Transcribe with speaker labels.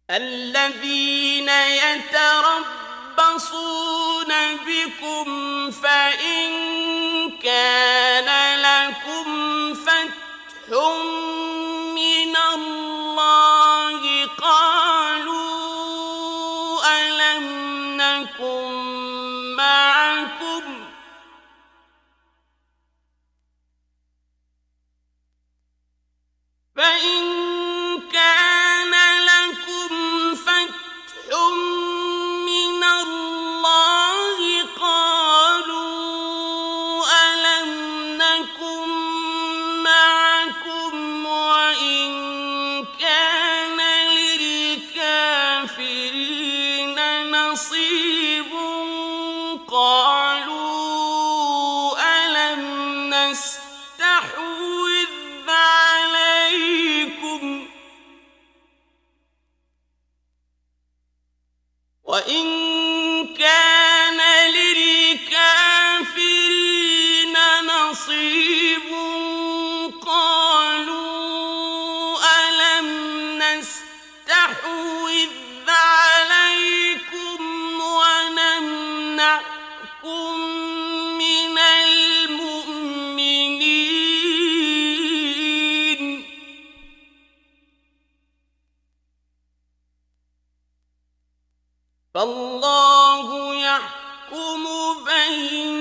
Speaker 1: الذين يتربصون بكم فإن كان لكم فتح من الله قالوا ألم نكن معكم فإن كان لكم فتح من الله قالوا ألم نكن معكم وإن كان للكافرين نصيب قالوا ألم نستحوذ عليكم وإن كان للكافرين نصيب قالوا ألم نستحوذ عليكم ونمنعكم من المؤمنين فالله يحكم بينكم